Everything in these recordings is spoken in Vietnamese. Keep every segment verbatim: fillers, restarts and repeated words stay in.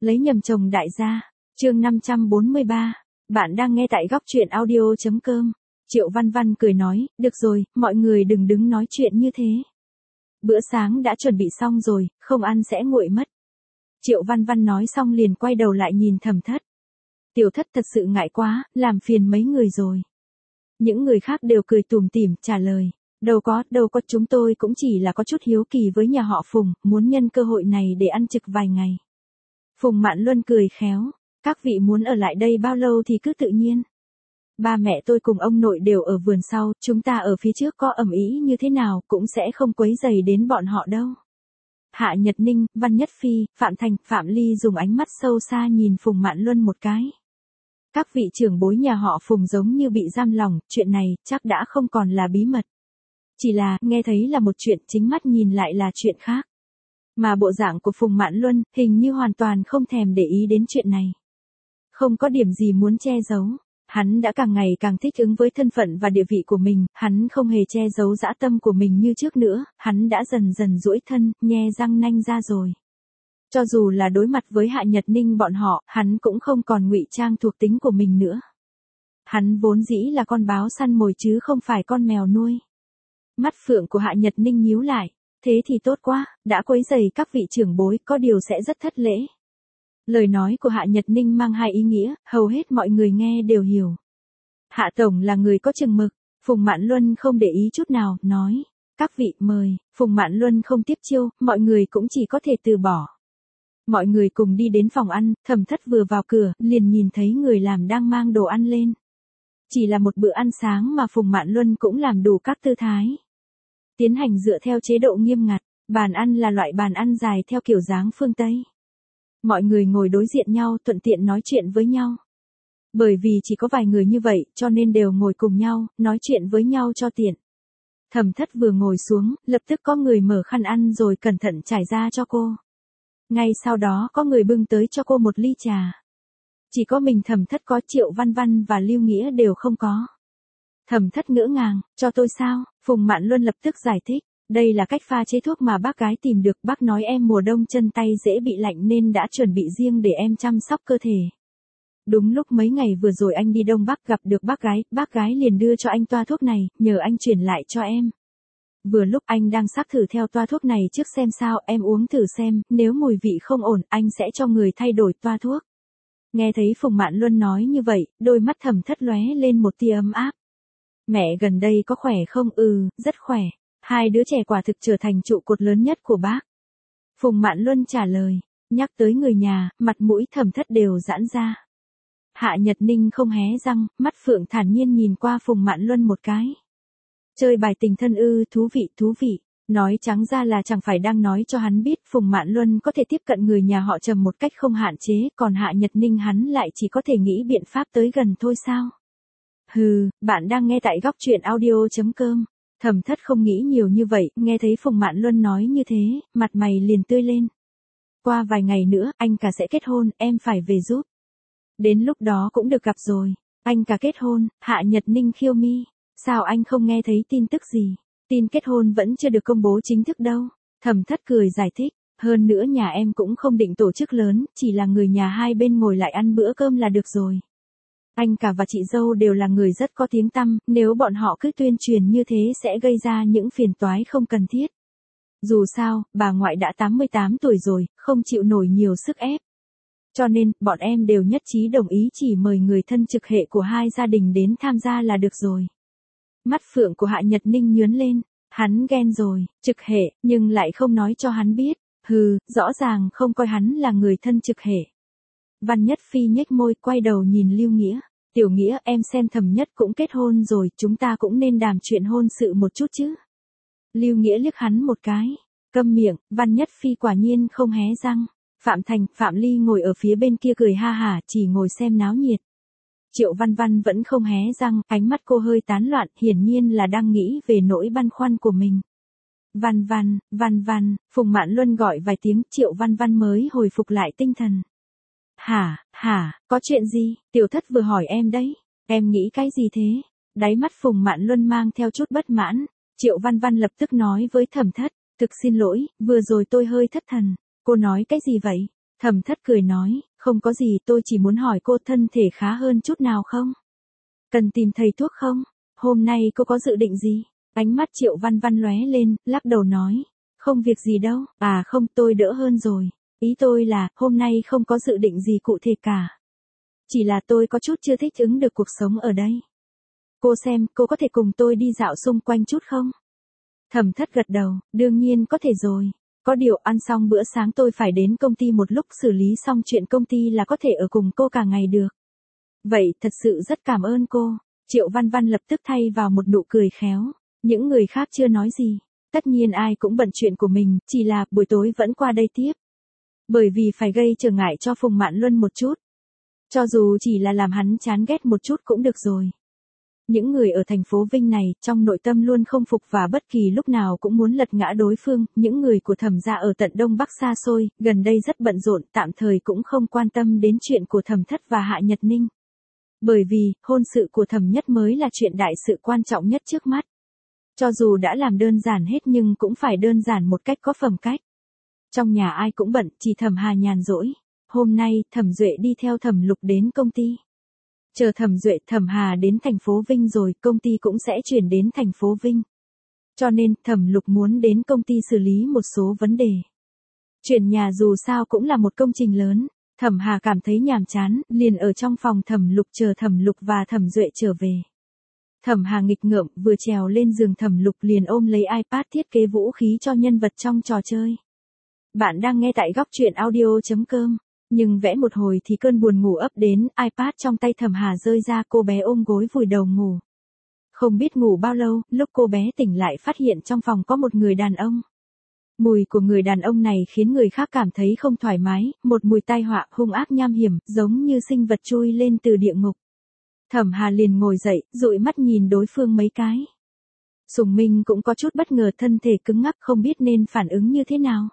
Lấy nhầm chồng đại gia. Chương năm trăm bốn mươi ba. Bạn đang nghe tại góc truyện audio chấm com. Triệu Văn Văn cười nói, được rồi, mọi người đừng đứng nói chuyện như thế. Bữa sáng đã chuẩn bị xong rồi, không ăn sẽ nguội mất. Triệu Văn Văn nói xong liền quay đầu lại nhìn Thẩm Thất. Tiểu Thất thật sự ngại quá, làm phiền mấy người rồi. Những người khác đều cười tủm tỉm trả lời. Đâu có, đâu có, chúng tôi cũng chỉ là có chút hiếu kỳ với nhà họ Phùng, muốn nhân cơ hội này để ăn trực vài ngày. Phùng Mạn Luân cười khéo, các vị muốn ở lại đây bao lâu thì cứ tự nhiên. Ba mẹ tôi cùng ông nội đều ở vườn sau, chúng ta ở phía trước có ầm ĩ như thế nào cũng sẽ không quấy rầy đến bọn họ đâu. Hạ Nhật Ninh, Văn Nhất Phi, Phạm Thành, Phạm Ly dùng ánh mắt sâu xa nhìn Phùng Mạn Luân một cái. Các vị trưởng bối nhà họ Phùng giống như bị giam lòng, chuyện này chắc đã không còn là bí mật. Chỉ là, nghe thấy là một chuyện, chính mắt nhìn lại là chuyện khác. Mà bộ dạng của Phùng Mạn Luân, hình như hoàn toàn không thèm để ý đến chuyện này. Không có điểm gì muốn che giấu. Hắn đã càng ngày càng thích ứng với thân phận và địa vị của mình, hắn không hề che giấu dã tâm của mình như trước nữa, hắn đã dần dần duỗi thân, nhe răng nanh ra rồi. Cho dù là đối mặt với Hạ Nhật Ninh bọn họ, hắn cũng không còn ngụy trang thuộc tính của mình nữa. Hắn vốn dĩ là con báo săn mồi chứ không phải con mèo nuôi. Mắt phượng của Hạ Nhật Ninh nhíu lại, thế thì tốt quá, đã quấy rầy các vị trưởng bối, có điều sẽ rất thất lễ. Lời nói của Hạ Nhật Ninh mang hai ý nghĩa, hầu hết mọi người nghe đều hiểu. Hạ Tổng là người có chừng mực, Phùng Mạn Luân không để ý chút nào, nói, các vị mời, Phùng Mạn Luân không tiếp chiêu, mọi người cũng chỉ có thể từ bỏ. Mọi người cùng đi đến phòng ăn, Thẩm Thất vừa vào cửa, liền nhìn thấy người làm đang mang đồ ăn lên. Chỉ là một bữa ăn sáng mà Phùng Mạn Luân cũng làm đủ các tư thái. Tiến hành dựa theo chế độ nghiêm ngặt, bàn ăn là loại bàn ăn dài theo kiểu dáng phương Tây. Mọi người ngồi đối diện nhau thuận tiện nói chuyện với nhau. Bởi vì chỉ có vài người như vậy cho nên đều ngồi cùng nhau, nói chuyện với nhau cho tiện. Thẩm Thất vừa ngồi xuống, lập tức có người mở khăn ăn rồi cẩn thận trải ra cho cô. Ngay sau đó có người bưng tới cho cô một ly trà. Chỉ có mình Thẩm Thất có, Triệu Văn Văn và Lưu Nghĩa đều không có. Thẩm Thất ngỡ ngàng, cho tôi sao? Phùng Mạn Luân lập tức giải thích. Đây là cách pha chế thuốc mà bác gái tìm được, bác nói em mùa đông chân tay dễ bị lạnh nên đã chuẩn bị riêng để em chăm sóc cơ thể. Đúng lúc mấy ngày vừa rồi anh đi Đông Bắc gặp được bác gái, bác gái liền đưa cho anh toa thuốc này, nhờ anh chuyển lại cho em. Vừa lúc anh đang sắc thử theo toa thuốc này trước xem sao, em uống thử xem, nếu mùi vị không ổn, anh sẽ cho người thay đổi toa thuốc. Nghe thấy Phùng Mạn Luân nói như vậy, đôi mắt Thẩm Thất lóe lên một tia ấm áp. Mẹ gần đây có khỏe không? Ừ, rất khỏe. Hai đứa trẻ quả thực trở thành trụ cột lớn nhất của bác. Phùng Mạn Luân trả lời, nhắc tới người nhà, mặt mũi Thẩm Thất đều giãn ra. Hạ Nhật Ninh không hé răng, mắt phượng thản nhiên nhìn qua Phùng Mạn Luân một cái. Chơi bài tình thân ư, thú vị, thú vị. Nói trắng ra là chẳng phải đang nói cho hắn biết Phùng Mạn Luân có thể tiếp cận người nhà họ Trầm một cách không hạn chế, còn Hạ Nhật Ninh hắn lại chỉ có thể nghĩ biện pháp tới gần thôi sao. Hừ, bạn đang nghe tại góc truyện audio chấm com. Thẩm Thất không nghĩ nhiều như vậy, nghe thấy Phùng Mạn Luân nói như thế, mặt mày liền tươi lên. Qua vài ngày nữa, anh cả sẽ kết hôn, em phải về giúp. Đến lúc đó cũng được gặp rồi. Anh cả kết hôn, Hạ Nhật Ninh khiêu mi. Sao anh không nghe thấy tin tức gì? Tin kết hôn vẫn chưa được công bố chính thức đâu. Thẩm Thất cười giải thích. Hơn nữa nhà em cũng không định tổ chức lớn, chỉ là người nhà hai bên ngồi lại ăn bữa cơm là được rồi. Anh cả và chị dâu đều là người rất có tiếng tăm, nếu bọn họ cứ tuyên truyền như thế sẽ gây ra những phiền toái không cần thiết. Dù sao, bà ngoại đã tám mươi tám tuổi rồi, không chịu nổi nhiều sức ép. Cho nên, bọn em đều nhất trí đồng ý chỉ mời người thân trực hệ của hai gia đình đến tham gia là được rồi. Mắt phượng của Hạ Nhật Ninh nhướng lên, hắn ghen rồi, trực hệ, nhưng lại không nói cho hắn biết. Hừ, rõ ràng không coi hắn là người thân trực hệ. Văn Nhất Phi nhếch môi, quay đầu nhìn Lưu Nghĩa. Tiểu Nghĩa, em xem Thẩm Nhất cũng kết hôn rồi, chúng ta cũng nên đàm chuyện hôn sự một chút chứ. Lưu Nghĩa liếc hắn một cái. Câm miệng, Văn Nhất Phi quả nhiên không hé răng. Phạm Thành, Phạm Ly ngồi ở phía bên kia cười ha hả, chỉ ngồi xem náo nhiệt. Triệu Văn Văn vẫn không hé răng, ánh mắt cô hơi tán loạn, hiển nhiên là đang nghĩ về nỗi băn khoăn của mình. Văn Văn, Văn Văn, Phùng Mạn Luân gọi vài tiếng, Triệu Văn Văn mới hồi phục lại tinh thần. Hả, hả, có chuyện gì? Tiểu Thất vừa hỏi em đấy. Em nghĩ cái gì thế? Đáy mắt Phùng Mạn Luân mang theo chút bất mãn. Triệu Văn Văn lập tức nói với Thẩm Thất. Thực xin lỗi, vừa rồi tôi hơi thất thần. Cô nói cái gì vậy? Thẩm thất cười nói, không có gì, tôi chỉ muốn hỏi cô thân thể khá hơn chút nào không? Cần tìm thầy thuốc không? Hôm nay cô có dự định gì? Ánh mắt Triệu Văn Văn lóe lên, lắc đầu nói, không việc gì đâu, à không, tôi đỡ hơn rồi. Ý tôi là, hôm nay không có dự định gì cụ thể cả. Chỉ là tôi có chút chưa thích ứng được cuộc sống ở đây. Cô xem, cô có thể cùng tôi đi dạo xung quanh chút không? Thẩm thất gật đầu, đương nhiên có thể rồi. Có điều ăn xong bữa sáng tôi phải đến công ty một lúc xử lý xong chuyện công ty là có thể ở cùng cô cả ngày được. Vậy thật sự rất cảm ơn cô. Triệu Văn Văn lập tức thay vào một nụ cười khéo. Những người khác chưa nói gì. Tất nhiên ai cũng bận chuyện của mình, chỉ là buổi tối vẫn qua đây tiếp. Bởi vì phải gây trở ngại cho Phùng Mạn Luân một chút. Cho dù chỉ là làm hắn chán ghét một chút cũng được rồi. Những người ở thành phố Vinh này, trong nội tâm luôn không phục và bất kỳ lúc nào cũng muốn lật ngã đối phương, những người của Thẩm gia ở tận Đông Bắc xa xôi, gần đây rất bận rộn, tạm thời cũng không quan tâm đến chuyện của Thẩm Thất và Hạ Nhật Ninh. Bởi vì, hôn sự của Thẩm Nhất mới là chuyện đại sự quan trọng nhất trước mắt. Cho dù đã làm đơn giản hết nhưng cũng phải đơn giản một cách có phẩm cách. Trong nhà ai cũng bận, chỉ Thẩm Hà nhàn rỗi. Hôm nay, Thẩm Duệ đi theo Thẩm Lục đến công ty. Chờ Thẩm Duệ, Thẩm Hà đến thành phố Vinh rồi, công ty cũng sẽ chuyển đến thành phố Vinh. Cho nên, Thẩm Lục muốn đến công ty xử lý một số vấn đề. Chuyển nhà dù sao cũng là một công trình lớn. Thẩm Hà cảm thấy nhàm chán, liền ở trong phòng Thẩm Lục chờ Thẩm Lục và Thẩm Duệ trở về. Thẩm Hà nghịch ngợm, vừa trèo lên giường Thẩm Lục liền ôm lấy iPad thiết kế vũ khí cho nhân vật trong trò chơi. Bạn đang nghe tại góc truyện audio chấm com. Nhưng vẽ một hồi thì cơn buồn ngủ ập đến, iPad trong tay Thẩm Hà rơi ra, cô bé ôm gối vùi đầu ngủ. Không biết ngủ bao lâu, lúc cô bé tỉnh lại phát hiện trong phòng có một người đàn ông. Mùi của người đàn ông này khiến người khác cảm thấy không thoải mái, một mùi tai họa hung ác nham hiểm, giống như sinh vật chui lên từ địa ngục. Thẩm Hà liền ngồi dậy, dụi mắt nhìn đối phương mấy cái. Sùng Minh cũng có chút bất ngờ, thân thể cứng ngắc không biết nên phản ứng như thế nào.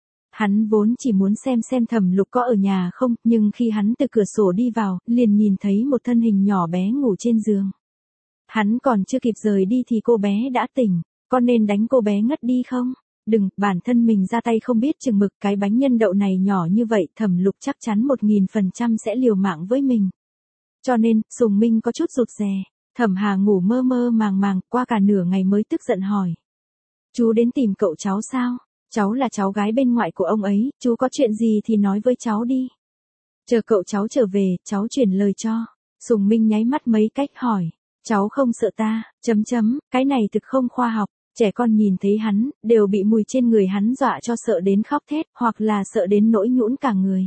Hắn vốn chỉ muốn xem xem Thẩm Lục có ở nhà không, nhưng khi hắn từ cửa sổ đi vào, liền nhìn thấy một thân hình nhỏ bé ngủ trên giường. Hắn còn chưa kịp rời đi thì cô bé đã tỉnh, có nên đánh cô bé ngất đi không? Đừng, bản thân mình ra tay không biết chừng mực, cái bánh nhân đậu này nhỏ như vậy, Thẩm Lục chắc chắn một nghìn phần trăm sẽ liều mạng với mình. Cho nên, Sùng Minh có chút rụt rè. Thẩm Hà ngủ mơ mơ màng màng, qua cả nửa ngày mới tức giận hỏi. Chú đến tìm cậu cháu sao? Cháu là cháu gái bên ngoại của ông ấy, chú có chuyện gì thì nói với cháu đi. Chờ cậu cháu trở về, cháu chuyển lời cho. Sùng Minh nháy mắt mấy cách hỏi. Cháu không sợ ta, chấm chấm, cái này thực không khoa học. Trẻ con nhìn thấy hắn, đều bị mùi trên người hắn dọa cho sợ đến khóc thét, hoặc là sợ đến nỗi nhũn cả người.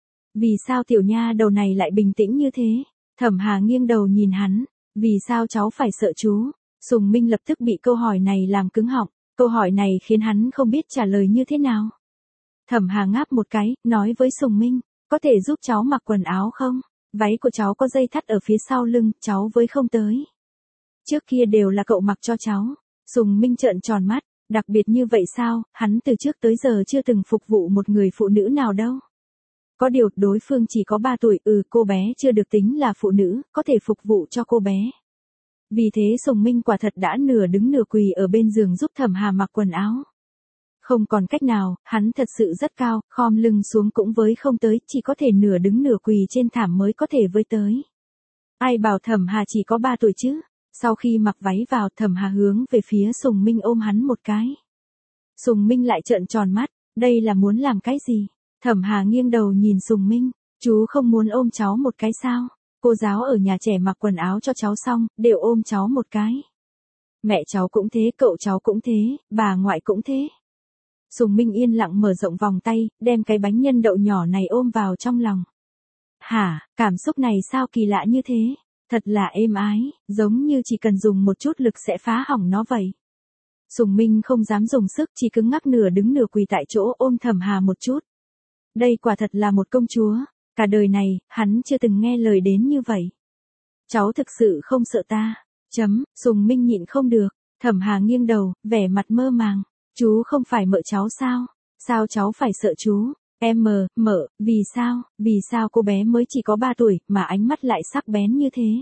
Vì sao tiểu nha đầu này lại bình tĩnh như thế? Thẩm Hà nghiêng đầu nhìn hắn. Vì sao cháu phải sợ chú? Sùng Minh lập tức bị câu hỏi này làm cứng họng. Câu hỏi này khiến hắn không biết trả lời như thế nào. Thẩm Hà ngáp một cái, nói với Sùng Minh, có thể giúp cháu mặc quần áo không? Váy của cháu có dây thắt ở phía sau lưng, cháu với không tới. Trước kia đều là cậu mặc cho cháu. Sùng Minh trợn tròn mắt, đặc biệt như vậy sao, hắn từ trước tới giờ chưa từng phục vụ một người phụ nữ nào đâu. Có điều, đối phương chỉ có ba tuổi, ừ, cô bé chưa được tính là phụ nữ, có thể phục vụ cho cô bé. Vì thế Sùng Minh quả thật đã nửa đứng nửa quỳ ở bên giường giúp Thẩm Hà mặc quần áo. Không còn cách nào, hắn thật sự rất cao, khom lưng xuống cũng với không tới, chỉ có thể nửa đứng nửa quỳ trên thảm mới có thể với tới. Ai bảo Thẩm Hà chỉ có ba tuổi chứ? Sau khi mặc váy vào, Thẩm Hà hướng về phía Sùng Minh ôm hắn một cái. Sùng Minh lại trợn tròn mắt, đây là muốn làm cái gì? Thẩm Hà nghiêng đầu nhìn Sùng Minh, chú không muốn ôm cháu một cái sao? Cô giáo ở nhà trẻ mặc quần áo cho cháu xong, đều ôm cháu một cái. Mẹ cháu cũng thế, cậu cháu cũng thế, bà ngoại cũng thế. Sùng Minh yên lặng mở rộng vòng tay, đem cái bánh nhân đậu nhỏ này ôm vào trong lòng. Hả, cảm xúc này sao kỳ lạ như thế? Thật là êm ái, giống như chỉ cần dùng một chút lực sẽ phá hỏng nó vậy. Sùng Minh không dám dùng sức, chỉ cứng ngắc nửa đứng nửa quỳ tại chỗ ôm Thẩm Hà một chút. Đây quả thật là một công chúa, cả đời này, hắn chưa từng nghe lời đến như vậy. Cháu thực sự không sợ ta, chấm, Sùng Minh nhịn không được, Thẩm Hà nghiêng đầu, vẻ mặt mơ màng, chú không phải mợ cháu sao, sao cháu phải sợ chú, em mờ, mợ, vì sao, vì sao cô bé mới chỉ có ba tuổi, mà ánh mắt lại sắc bén như thế.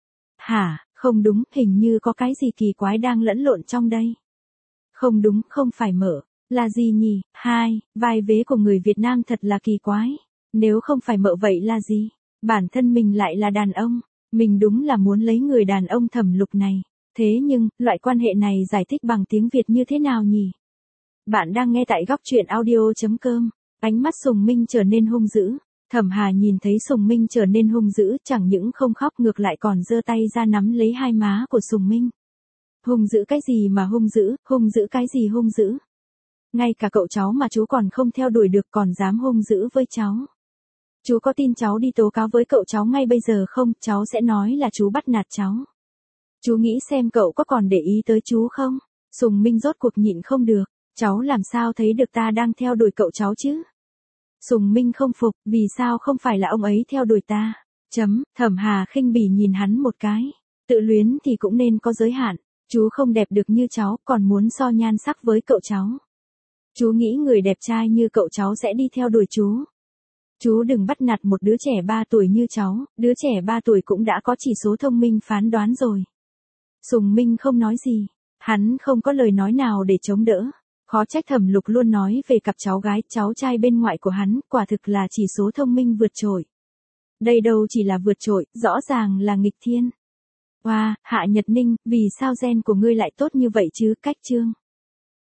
Hả, không đúng, hình như có cái gì kỳ quái đang lẫn lộn trong đây. Không đúng, không phải mợ, Là gì nhỉ? Hai, vai vế của người Việt Nam thật là kỳ quái. Nếu không phải mợ vậy là gì? Bản thân mình lại là đàn ông. Mình đúng là muốn lấy người đàn ông thẩm lục này. Thế nhưng, loại quan hệ này giải thích bằng tiếng Việt như thế nào nhỉ? Bạn đang nghe tại góc truyện audio.com. Ánh mắt Sùng Minh trở nên hung dữ. Thẩm Hà nhìn thấy Sùng Minh trở nên hung dữ, chẳng những không khóc ngược lại còn giơ tay ra nắm lấy hai má của Sùng Minh. Hung dữ cái gì mà hung dữ, hung dữ cái gì hung dữ? Ngay cả cậu cháu mà chú còn không theo đuổi được còn dám hung dữ với cháu. Chú có tin cháu đi tố cáo với cậu cháu ngay bây giờ không? Cháu sẽ nói là chú bắt nạt cháu. Chú nghĩ xem cậu có còn để ý tới chú không? Sùng Minh rốt cuộc nhịn không được. Cháu làm sao thấy được ta đang theo đuổi cậu cháu chứ? Sùng Minh không phục, vì sao không phải là ông ấy theo đuổi ta? Chấm, Thẩm Hà khinh bỉ nhìn hắn một cái. Tự luyến thì cũng nên có giới hạn. Chú không đẹp được như cháu, còn muốn so nhan sắc với cậu cháu. Chú nghĩ người đẹp trai như cậu cháu sẽ đi theo đuổi chú. Chú đừng bắt nạt một đứa trẻ ba tuổi như cháu, đứa trẻ ba tuổi cũng đã có chỉ số thông minh phán đoán rồi. Sùng Minh không nói gì, hắn không có lời nói nào để chống đỡ. Khó trách Thẩm Lục luôn nói về cặp cháu gái, cháu trai bên ngoại của hắn, quả thực là chỉ số thông minh vượt trội. Đây đâu chỉ là vượt trội, rõ ràng là nghịch thiên. Oa, wow, Hạ Nhật Ninh, vì sao gen của ngươi lại tốt như vậy chứ? Cách chương.